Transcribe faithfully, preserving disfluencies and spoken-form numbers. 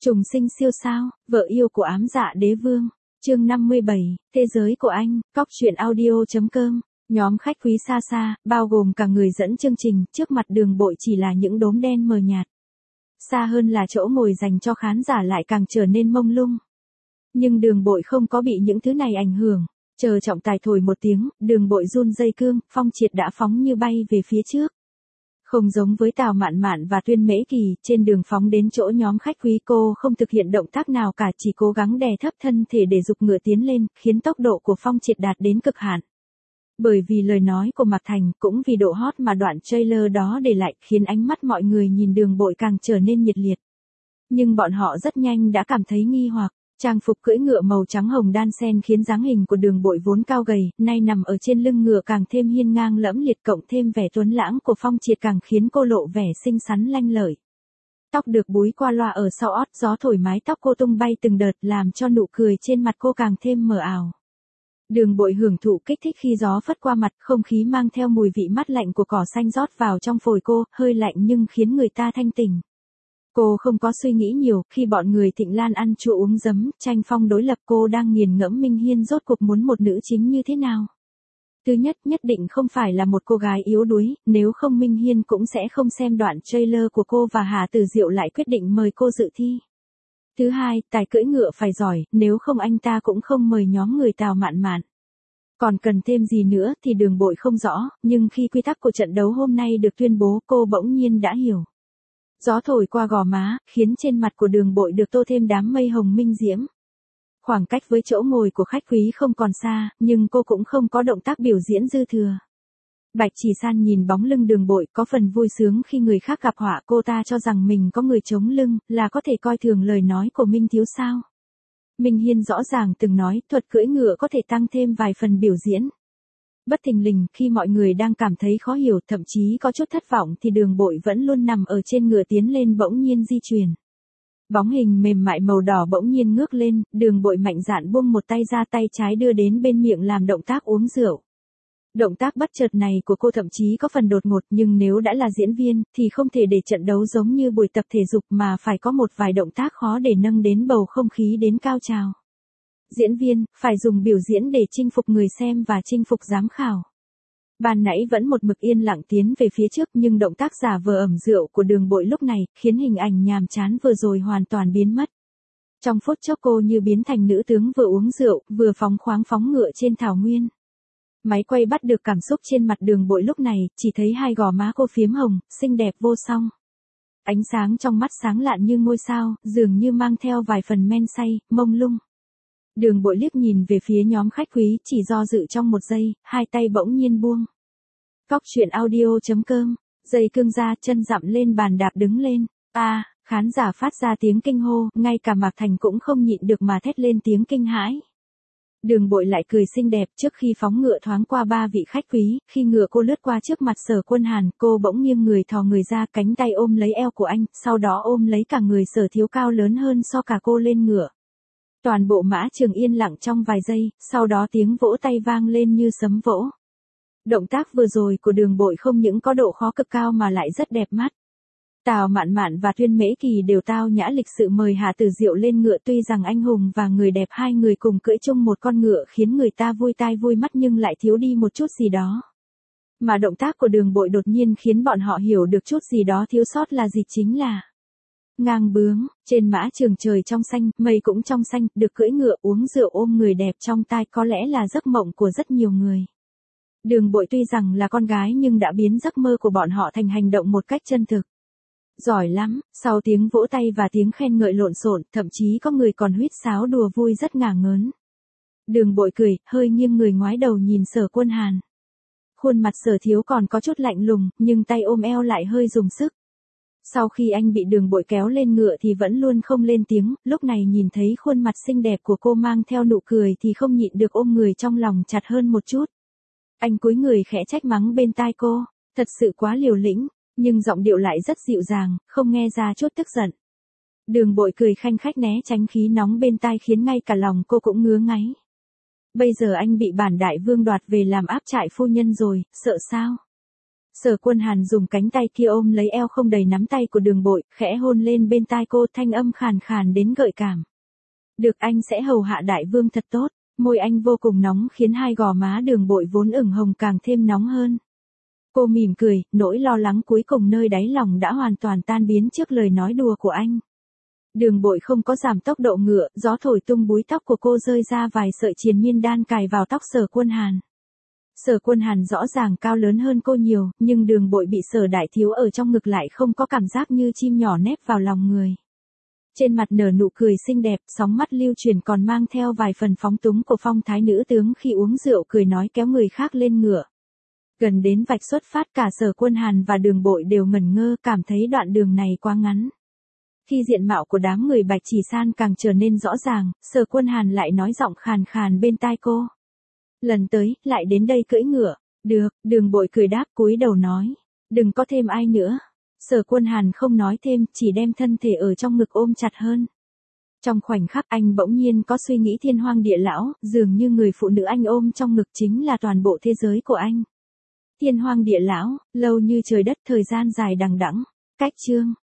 Trùng sinh siêu sao, vợ yêu của ám dạ đế vương. Chương năm mươi bảy, thế giới của anh, cóc truyện audio.com. Nhóm khách quý xa xa, bao gồm cả người dẫn chương trình, trước mặt Đường Bội chỉ là những đốm đen mờ nhạt. Xa hơn là chỗ ngồi dành cho khán giả lại càng trở nên mông lung. Nhưng Đường Bội không có bị những thứ này ảnh hưởng. Chờ trọng tài thổi một tiếng, Đường Bội run dây cương, Phong Triệt đã phóng như bay về phía trước. Không giống với Tào Mạn Mạn và Tuyên Mễ Kỳ, trên đường phóng đến chỗ nhóm khách quý cô không thực hiện động tác nào cả, chỉ cố gắng đè thấp thân thể để giục ngựa tiến lên, khiến tốc độ của Phong Triệt đạt đến cực hạn. Bởi vì lời nói của Mạc Thành, cũng vì độ hot mà đoạn trailer đó để lại, khiến ánh mắt mọi người nhìn Đường Bội càng trở nên nhiệt liệt. Nhưng bọn họ rất nhanh đã cảm thấy nghi hoặc. Trang phục cưỡi ngựa màu trắng hồng đan xen khiến dáng hình của Đường Bội vốn cao gầy, nay nằm ở trên lưng ngựa càng thêm hiên ngang lẫm liệt, cộng thêm vẻ tuấn lãng của Phong Triệt càng khiến cô lộ vẻ xinh xắn lanh lợi. Tóc được búi qua loa ở sau ót, gió thổi mái tóc cô tung bay từng đợt làm cho nụ cười trên mặt cô càng thêm mờ ảo. Đường Bội hưởng thụ kích thích khi gió phất qua mặt, không khí mang theo mùi vị mát lạnh của cỏ xanh rót vào trong phổi cô, hơi lạnh nhưng khiến người ta thanh tỉnh. Cô không có suy nghĩ nhiều, khi bọn người Thịnh Lan ăn chua uống giấm, tranh phong đối lập, cô đang nghiền ngẫm Minh Hiên rốt cuộc muốn một nữ chính như thế nào. Thứ nhất, nhất định không phải là một cô gái yếu đuối, nếu không Minh Hiên cũng sẽ không xem đoạn trailer của cô và Hà Tử Diệu lại quyết định mời cô dự thi. Thứ hai, tài cưỡi ngựa phải giỏi, nếu không anh ta cũng không mời nhóm người Tào Mạn Mạn. Còn cần thêm gì nữa thì Đường Bội không rõ, nhưng khi quy tắc của trận đấu hôm nay được tuyên bố, cô bỗng nhiên đã hiểu. Gió thổi qua gò má, khiến trên mặt của Đường Bội được tô thêm đám mây hồng minh diễm. Khoảng cách với chỗ ngồi của khách quý không còn xa, nhưng cô cũng không có động tác biểu diễn dư thừa. Bạch Chỉ San nhìn bóng lưng Đường Bội, có phần vui sướng khi người khác gặp họa, cô ta cho rằng mình có người chống lưng, là có thể coi thường lời nói của Minh thiếu sao. Minh Hiên rõ ràng từng nói, thuật cưỡi ngựa có thể tăng thêm vài phần biểu diễn. Bất thình lình, khi mọi người đang cảm thấy khó hiểu, thậm chí có chút thất vọng thì Đường Bội vẫn luôn nằm ở trên ngựa tiến lên bỗng nhiên di chuyển. Bóng hình mềm mại màu đỏ bỗng nhiên ngước lên, Đường Bội mạnh dạn buông một tay ra, tay trái đưa đến bên miệng làm động tác uống rượu. Động tác bất chợt này của cô thậm chí có phần đột ngột, nhưng nếu đã là diễn viên, thì không thể để trận đấu giống như buổi tập thể dục mà phải có một vài động tác khó để nâng đến bầu không khí đến cao trào. Diễn viên, phải dùng biểu diễn để chinh phục người xem và chinh phục giám khảo. Ban nãy vẫn một mực yên lặng tiến về phía trước, nhưng động tác giả vờ ẩm rượu của Đường Bội lúc này, khiến hình ảnh nhàm chán vừa rồi hoàn toàn biến mất. Trong phút chốc cô như biến thành nữ tướng vừa uống rượu, vừa phóng khoáng phóng ngựa trên thảo nguyên. Máy quay bắt được cảm xúc trên mặt Đường Bội lúc này, chỉ thấy hai gò má cô phiếm hồng, xinh đẹp vô song. Ánh sáng trong mắt sáng lạn như ngôi sao, dường như mang theo vài phần men say, mông lung. Đường Bội liếc nhìn về phía nhóm khách quý, chỉ do dự trong một giây, hai tay bỗng nhiên buông. Cóc truyện audio.com, dây cương ra, chân dặm lên bàn đạp đứng lên. A, à, khán giả phát ra tiếng kinh hô, ngay cả Mạc Thành cũng không nhịn được mà thét lên tiếng kinh hãi. Đường Bội lại cười xinh đẹp, trước khi phóng ngựa thoáng qua ba vị khách quý, khi ngựa cô lướt qua trước mặt Sở Quân Hàn, cô bỗng nghiêng người thò người ra, cánh tay ôm lấy eo của anh, sau đó ôm lấy cả người Sở Thiếu cao lớn hơn so cả cô lên ngựa. Toàn bộ mã trường yên lặng trong vài giây, sau đó tiếng vỗ tay vang lên như sấm vỗ. Động tác vừa rồi của Đường Bội không những có độ khó cực cao mà lại rất đẹp mắt. Tào Mạn Mạn và Tuyên Mễ Kỳ đều tao nhã lịch sự mời Hà Tử Diệu lên ngựa, tuy rằng anh hùng và người đẹp hai người cùng cưỡi chung một con ngựa khiến người ta vui tai vui mắt nhưng lại thiếu đi một chút gì đó. Mà động tác của Đường Bội đột nhiên khiến bọn họ hiểu được chút gì đó thiếu sót là gì, chính là ngang bướng. Trên mã trường trời trong xanh, mây cũng trong xanh, được cưỡi ngựa uống rượu ôm người đẹp trong tai có lẽ là giấc mộng của rất nhiều người. Đường Bội tuy rằng là con gái nhưng đã biến giấc mơ của bọn họ thành hành động một cách chân thực. Giỏi lắm, sau tiếng vỗ tay và tiếng khen ngợi lộn xộn, thậm chí có người còn huýt sáo đùa vui rất ngả ngớn. Đường Bội cười, hơi nghiêng người ngoái đầu nhìn Sở Quân Hàn. Khuôn mặt Sở Thiếu còn có chút lạnh lùng, nhưng tay ôm eo lại hơi dùng sức. Sau khi anh bị Đường Bội kéo lên ngựa thì vẫn luôn không lên tiếng, lúc này nhìn thấy khuôn mặt xinh đẹp của cô mang theo nụ cười thì không nhịn được ôm người trong lòng chặt hơn một chút. Anh cúi người khẽ trách mắng bên tai cô, thật sự quá liều lĩnh, nhưng giọng điệu lại rất dịu dàng, không nghe ra chút tức giận. Đường Bội cười khanh khách né tránh khí nóng bên tai khiến ngay cả lòng cô cũng ngứa ngáy. Bây giờ anh bị bản đại vương đoạt về làm áp trại phu nhân rồi, sợ sao? Sở Quân Hàn dùng cánh tay kia ôm lấy eo không đầy nắm tay của Đường Bội, khẽ hôn lên bên tai cô, thanh âm khàn khàn đến gợi cảm. Được, anh sẽ hầu hạ đại vương thật tốt. Môi anh vô cùng nóng khiến hai gò má Đường Bội vốn ửng hồng càng thêm nóng hơn. Cô mỉm cười, nỗi lo lắng cuối cùng nơi đáy lòng đã hoàn toàn tan biến trước lời nói đùa của anh. Đường Bội không có giảm tốc độ ngựa, gió thổi tung búi tóc của cô rơi ra vài sợi triền miên đan cài vào tóc Sở Quân Hàn. Sở Quân Hàn rõ ràng cao lớn hơn cô nhiều, nhưng Đường Bội bị Sở đại thiếu ở trong ngực lại không có cảm giác như chim nhỏ nép vào lòng người. Trên mặt nở nụ cười xinh đẹp, sóng mắt lưu chuyển còn mang theo vài phần phóng túng của phong thái nữ tướng khi uống rượu cười nói kéo người khác lên ngựa. Gần đến vạch xuất phát cả Sở Quân Hàn và Đường Bội đều ngẩn ngơ, cảm thấy đoạn đường này quá ngắn. Khi diện mạo của đám người Bạch Chỉ San càng trở nên rõ ràng, Sở Quân Hàn lại nói giọng khàn khàn bên tai cô. Lần tới, lại đến đây cưỡi ngựa. Được, Đường Bội cười đáp cúi đầu nói. Đừng có thêm ai nữa. Sở Quân Hàn không nói thêm, chỉ đem thân thể ở trong ngực ôm chặt hơn. Trong khoảnh khắc anh bỗng nhiên có suy nghĩ thiên hoang địa lão, dường như người phụ nữ anh ôm trong ngực chính là toàn bộ thế giới của anh. Thiên hoang địa lão, lâu như trời đất thời gian dài đằng đẵng. Cách chương